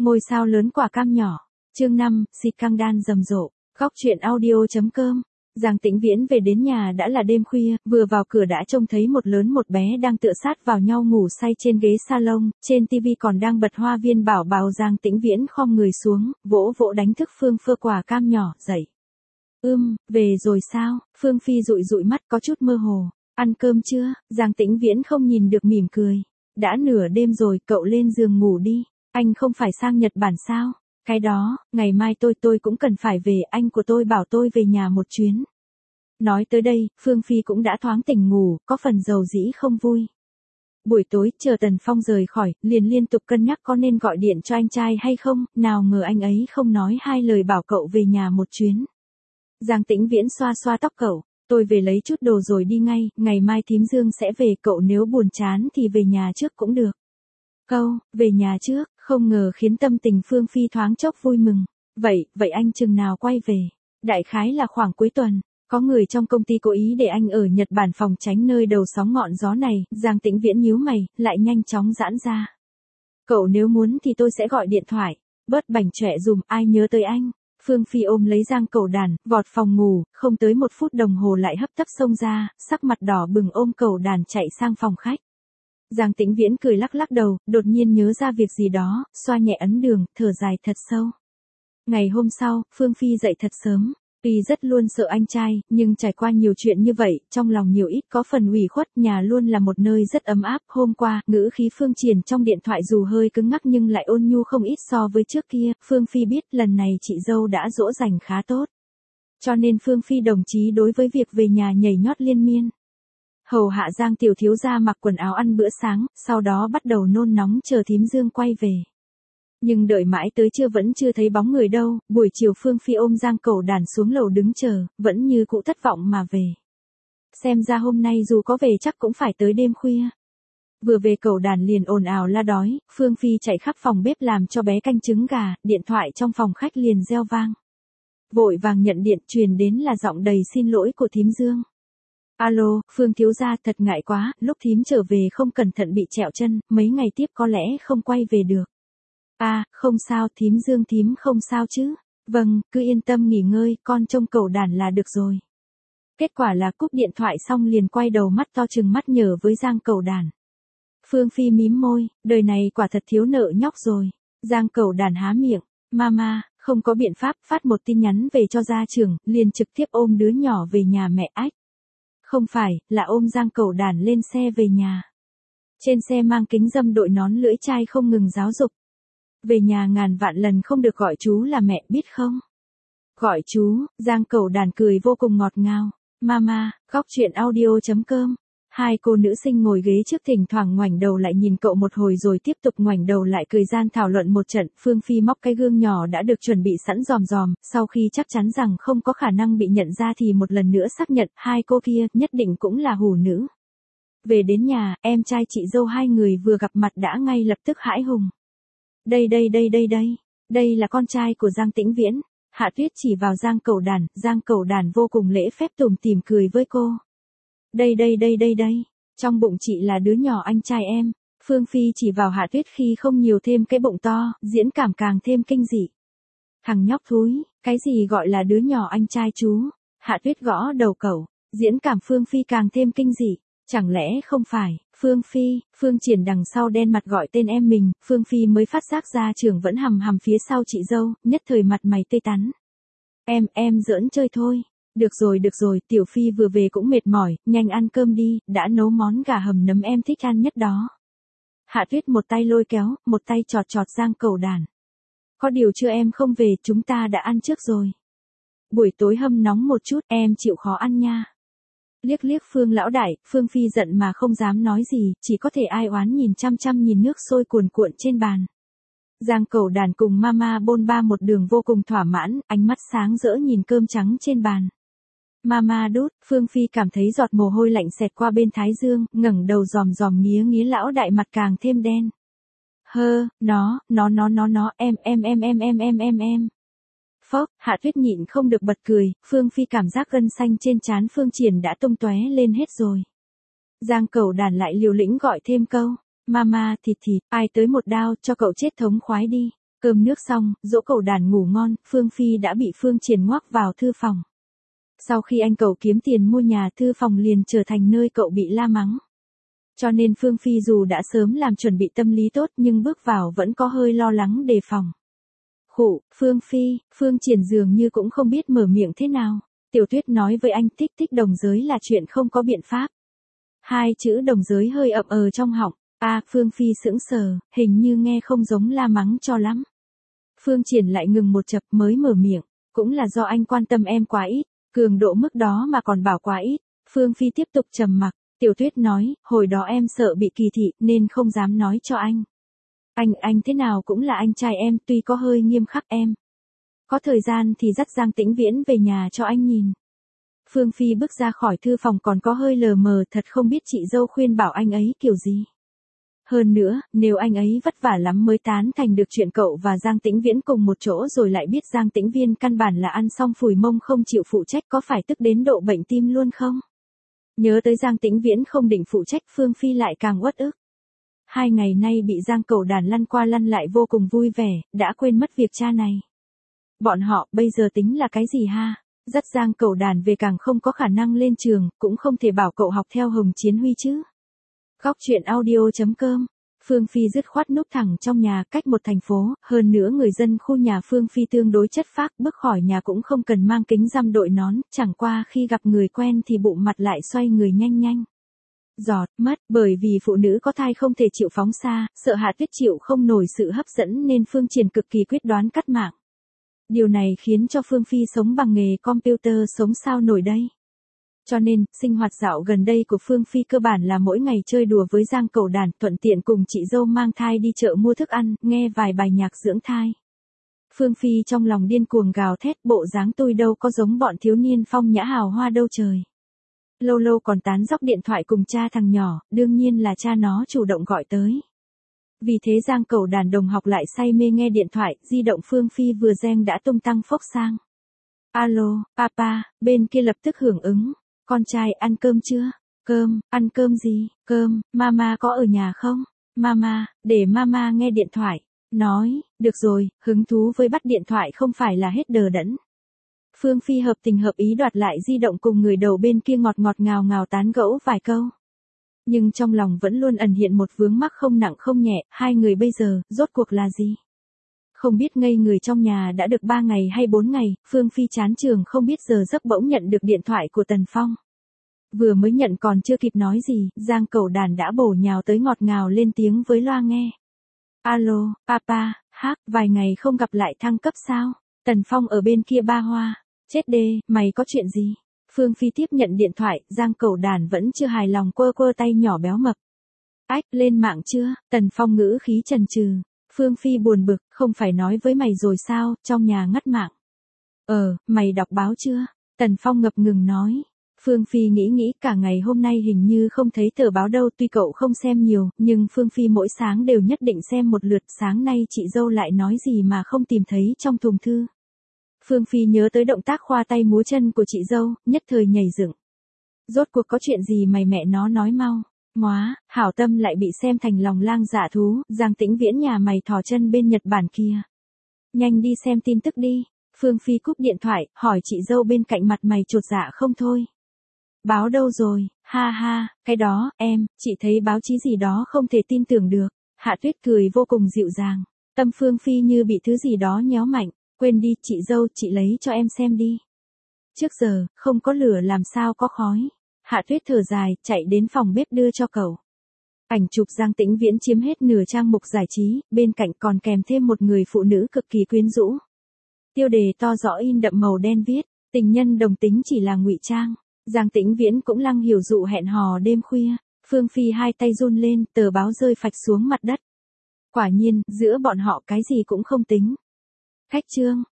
Ngôi sao lớn quả cam nhỏ. Chương 5, xịt căng đan rầm rộ. Góc truyện audio.com. Giang Tĩnh Viễn về đến nhà đã là đêm khuya, vừa vào cửa đã trông thấy một lớn một bé đang tựa sát vào nhau ngủ say trên ghế salon, trên tivi còn đang bật Hoa Viên Bảo Bảo. Giang Tĩnh Viễn khom người xuống, vỗ vỗ đánh thức Phương Phơ quả cam nhỏ dậy. Về rồi sao? Phương Phi dụi dụi mắt có chút mơ hồ. Ăn cơm chưa? Giang Tĩnh Viễn không nhìn được mỉm cười. Đã nửa đêm rồi, cậu lên giường ngủ đi. Anh không phải sang Nhật Bản sao? Cái đó, ngày mai tôi cũng cần phải về, anh của tôi bảo tôi về nhà một chuyến. Nói tới đây, Phương Phi cũng đã thoáng tỉnh ngủ, có phần dầu dĩ không vui. Buổi tối, chờ Tần Phong rời khỏi, liền liên tục cân nhắc có nên gọi điện cho anh trai hay không, nào ngờ anh ấy không nói hai lời bảo cậu về nhà một chuyến. Giang Tĩnh Viễn xoa xoa tóc cậu, tôi về lấy chút đồ rồi đi ngay, ngày mai thím Dương sẽ về, cậu nếu buồn chán thì về nhà trước cũng được. Câu, về nhà trước, không ngờ khiến tâm tình Phương Phi thoáng chốc vui mừng. Vậy anh chừng nào quay về? Đại khái là khoảng cuối tuần. Có người trong công ty cố ý để anh ở Nhật Bản phòng tránh nơi đầu sóng ngọn gió này. Giang Tĩnh Viễn nhíu mày, lại nhanh chóng giãn ra. Cậu nếu muốn thì tôi sẽ gọi điện thoại. Bớt bảnh chọe dùm, ai nhớ tới anh. Phương Phi ôm lấy Giang Cẩu Đàn, vọt phòng ngủ, không tới 1 phút đồng hồ lại hấp tấp xông ra, sắc mặt đỏ bừng ôm Cẩu Đàn chạy sang phòng khách. Giang Tĩnh Viễn cười lắc lắc đầu, đột nhiên nhớ ra việc gì đó, xoa nhẹ ấn đường, thở dài thật sâu. Ngày hôm sau, Phương Phi dậy thật sớm. Tuy rất luôn sợ anh trai, nhưng trải qua nhiều chuyện như vậy, trong lòng nhiều ít có phần ủy khuất, nhà luôn là một nơi rất ấm áp. Hôm qua, ngữ khí Phương Triển trong điện thoại dù hơi cứng ngắc nhưng lại ôn nhu không ít so với trước kia. Phương Phi biết lần này chị dâu đã dỗ dành khá tốt. Cho nên Phương Phi đồng chí đối với việc về nhà nhảy nhót liên miên. Hầu hạ Giang tiểu thiếu gia mặc quần áo ăn bữa sáng, sau đó bắt đầu nôn nóng chờ thím Dương quay về. Nhưng đợi mãi tới trưa vẫn chưa thấy bóng người đâu, buổi chiều Phương Phi ôm Giang Cẩu Đàn xuống lầu đứng chờ, vẫn như cũ thất vọng mà về. Xem ra hôm nay dù có về chắc cũng phải tới đêm khuya. Vừa về Cẩu Đàn liền ồn ào la đói, Phương Phi chạy khắp phòng bếp làm cho bé canh trứng gà, điện thoại trong phòng khách liền reo vang. Vội vàng nhận điện, truyền đến là giọng đầy xin lỗi của thím Dương. Alo, Phương thiếu gia, thật ngại quá, lúc thím trở về không cẩn thận bị trẹo chân, mấy ngày tiếp có lẽ không quay về được. Không sao thím Dương, thím không sao chứ. Vâng, cứ yên tâm nghỉ ngơi, con trông Cẩu Đàn là được rồi. Kết quả là cúp điện thoại xong liền quay đầu mắt to trừng mắt nhở với Giang Cẩu Đàn. Phương Phi mím môi, đời này quả thật thiếu nợ nhóc rồi. Giang Cẩu Đàn há miệng, mama, không có biện pháp, phát một tin nhắn về cho gia trưởng, liền trực tiếp ôm đứa nhỏ về nhà mẹ ách. Không phải, là ôm Giang Cẩu Đàn lên xe về nhà. Trên xe mang kính râm đội nón lưỡi chai không ngừng giáo dục. Về nhà ngàn vạn lần không được gọi chú là mẹ, biết không? Gọi chú, Giang Cẩu Đàn cười vô cùng ngọt ngào. Mama, góc truyện audio.com. Hai cô nữ sinh ngồi ghế trước thỉnh thoảng ngoảnh đầu lại nhìn cậu một hồi rồi tiếp tục ngoảnh đầu lại cười gian thảo luận một trận. Phương Phi móc cái gương nhỏ đã được chuẩn bị sẵn ròm ròm, sau khi chắc chắn rằng không có khả năng bị nhận ra thì một lần nữa xác nhận hai cô kia nhất định cũng là hủ nữ. Về đến nhà, em trai chị dâu hai người vừa gặp mặt đã ngay lập tức hãi hùng. Đây là con trai của Giang Tĩnh Viễn. Hạ Tuyết chỉ vào Giang Cẩu Đàn vô cùng lễ phép tủm tỉm cười với cô. Đây, trong bụng chị là đứa nhỏ anh trai em. Phương Phi chỉ vào Hạ Tuyết khi không nhiều thêm cái bụng to, diễn cảm càng thêm kinh dị. Thằng nhóc thúi, cái gì gọi là đứa nhỏ anh trai chú? Hạ Tuyết gõ đầu cậu, diễn cảm Phương Phi càng thêm kinh dị. Chẳng lẽ không phải, Phương Triển đằng sau đen mặt gọi tên em mình, Phương Phi mới phát giác ra trưởng vẫn hầm phía sau chị dâu, nhất thời mặt mày tê tắn. Em giỡn chơi thôi. Được rồi, Tiểu Phi vừa về cũng mệt mỏi, nhanh ăn cơm đi, đã nấu món gà hầm nấm em thích ăn nhất đó. Hạ Tuyết một tay lôi kéo, một tay chọt Giang Cẩu Đàn. Có điều chưa em không về, chúng ta đã ăn trước rồi. Buổi tối hâm nóng một chút, em chịu khó ăn nha. Liếc Phương lão đại, Phương Phi giận mà không dám nói gì, chỉ có thể ai oán nhìn chăm nhìn nước sôi cuồn cuộn trên bàn. Giang Cẩu Đàn cùng mama bôn ba một đường vô cùng thỏa mãn, ánh mắt sáng rỡ nhìn cơm trắng trên bàn. Mama đút, Phương Phi cảm thấy giọt mồ hôi lạnh xẹt qua bên thái dương, ngẩng đầu dòm nghía lão đại mặt càng thêm đen. Em. Phốc, Hạ Tuyết nhịn không được bật cười, Phương Phi cảm giác gân xanh trên trán Phương Triển đã tung tóe lên hết rồi. Giang Cẩu Đàn lại liều lĩnh gọi thêm câu, mama thịt, ai tới một đao cho cậu chết thống khoái đi. Cơm nước xong, dỗ cẩu đàn ngủ ngon, Phương Phi đã bị Phương Triển ngoắc vào thư phòng. Sau khi anh cậu kiếm tiền mua nhà, thư phòng liền trở thành nơi cậu bị la mắng. Cho nên Phương Phi dù đã sớm làm chuẩn bị tâm lý tốt nhưng bước vào vẫn có hơi lo lắng đề phòng. Khụ, Phương Phi, Phương Triển dường như cũng không biết mở miệng thế nào. Tiểu Tuyết nói với anh thích thích đồng giới là chuyện không có biện pháp. Hai chữ đồng giới hơi ậm trong họng. Phương Phi sững sờ, hình như nghe không giống la mắng cho lắm. Phương Triển lại ngừng một chập mới mở miệng. Cũng là do anh quan tâm em quá ít, cường độ mức đó mà còn bảo quá ít. Phương Phi tiếp tục trầm mặc. Tiểu Tuyết nói, hồi đó em sợ bị kỳ thị nên không dám nói cho anh. Anh thế nào cũng là anh trai em, tuy có hơi nghiêm khắc em. Có thời gian thì dắt Giang Tĩnh Viễn về nhà cho anh nhìn. Phương Phi bước ra khỏi thư phòng còn có hơi lờ mờ, thật không biết chị dâu khuyên bảo anh ấy kiểu gì. Hơn nữa, nếu anh ấy vất vả lắm mới tán thành được chuyện cậu và Giang Tĩnh Viễn cùng một chỗ rồi lại biết Giang Tĩnh Viên căn bản là ăn xong phủi mông không chịu phụ trách, có phải tức đến độ bệnh tim luôn không? Nhớ tới Giang Tĩnh Viễn không định phụ trách, Phương Phi lại càng uất ức. 2 ngày nay bị Giang cẩu đàn lăn qua lăn lại vô cùng vui vẻ, đã quên mất việc cha này. Bọn họ bây giờ tính là cái gì ha? Dắt Giang cẩu đàn về càng không có khả năng lên trường, cũng không thể bảo cậu học theo Hồng Chiến Huy chứ. Góc truyện audio.com. Phương Phi dứt khoát núp thẳng trong nhà, cách một thành phố, hơn nữa người dân khu nhà Phương Phi tương đối chất phác, bước khỏi nhà cũng không cần mang kính râm đội nón, chẳng qua khi gặp người quen thì bụng mặt lại xoay người nhanh nhanh. Giọt mất, bởi vì phụ nữ có thai không thể chịu phóng xa, sợ Hạ Tuyết chịu không nổi sự hấp dẫn nên Phương Triển cực kỳ quyết đoán cắt mạng. Điều này khiến cho Phương Phi sống bằng nghề computer sống sao nổi đây. Cho nên, sinh hoạt dạo gần đây của Phương Phi cơ bản là mỗi ngày chơi đùa với Giang cẩu đàn, thuận tiện cùng chị dâu mang thai đi chợ mua thức ăn, nghe vài bài nhạc dưỡng thai. Phương Phi trong lòng điên cuồng gào thét, bộ dáng tôi đâu có giống bọn thiếu niên phong nhã hào hoa đâu trời. Lâu lâu còn tán dóc điện thoại cùng cha thằng nhỏ, đương nhiên là cha nó chủ động gọi tới. Vì thế Giang cẩu đàn đồng học lại say mê nghe điện thoại, di động Phương Phi vừa reng đã tung tăng phốc sang. Alo, papa, bên kia lập tức hưởng ứng. Con trai ăn cơm chưa? Cơm, ăn cơm gì? Cơm, mama có ở nhà không? Mama, để mama nghe điện thoại. Nói, được rồi, hứng thú với bắt điện thoại không phải là hết đờ đẫn. Phương Phi hợp tình hợp ý đoạt lại di động cùng người đầu bên kia ngọt ngọt ngào ngào tán gẫu vài câu. Nhưng trong lòng vẫn luôn ẩn hiện một vướng mắc không nặng không nhẹ, hai người bây giờ, rốt cuộc là gì? Không biết ngây người trong nhà đã được 3 ngày hay 4 ngày, Phương Phi chán trường không biết giờ giấc bỗng nhận được điện thoại của Tần Phong. Vừa mới nhận còn chưa kịp nói gì, Giang cẩu đàn đã bổ nhào tới ngọt ngào lên tiếng với loa nghe. Alo, papa, vài ngày không gặp lại thăng cấp sao? Tần Phong ở bên kia ba hoa. Chết đê, mày có chuyện gì? Phương Phi tiếp nhận điện thoại, Giang cẩu đàn vẫn chưa hài lòng quơ quơ tay nhỏ béo mập. Ách, lên mạng chưa? Tần Phong ngữ khí chần chừ. Phương Phi buồn bực, không phải nói với mày rồi sao, trong nhà ngắt mạng. Mày đọc báo chưa? Tần Phong ngập ngừng nói. Phương Phi nghĩ cả ngày hôm nay hình như không thấy tờ báo đâu, tuy cậu không xem nhiều, nhưng Phương Phi mỗi sáng đều nhất định xem một lượt, sáng nay chị dâu lại nói gì mà không tìm thấy trong thùng thư. Phương Phi nhớ tới động tác khoa tay múa chân của chị dâu, nhất thời nhảy dựng. Rốt cuộc có chuyện gì mày mẹ nó nói mau. Móa, hảo tâm lại bị xem thành lòng lang dạ thú, Giang Tĩnh Viễn nhà mày thò chân bên Nhật Bản kia. Nhanh đi xem tin tức đi. Phương Phi cúp điện thoại, hỏi chị dâu bên cạnh mặt mày chột dạ không thôi. Báo đâu rồi? Ha ha, cái đó, em, chị thấy báo chí gì đó không thể tin tưởng được. Hạ Tuyết cười vô cùng dịu dàng. Tâm Phương Phi như bị thứ gì đó nhéo mạnh. Quên đi, chị dâu, chị lấy cho em xem đi. Trước giờ, không có lửa làm sao có khói. Hạ Tuyết thở dài, chạy đến phòng bếp đưa cho cậu. Ảnh chụp Giang Tĩnh Viễn chiếm hết nửa trang mục giải trí, bên cạnh còn kèm thêm một người phụ nữ cực kỳ quyến rũ. Tiêu đề to rõ in đậm màu đen viết, tình nhân đồng tính chỉ là ngụy trang. Giang Tĩnh Viễn cũng lăng hiểu dụ hẹn hò đêm khuya. Phương Phi hai tay run lên, tờ báo rơi phạch xuống mặt đất. Quả nhiên, giữa bọn họ cái gì cũng không tính. Khách trương,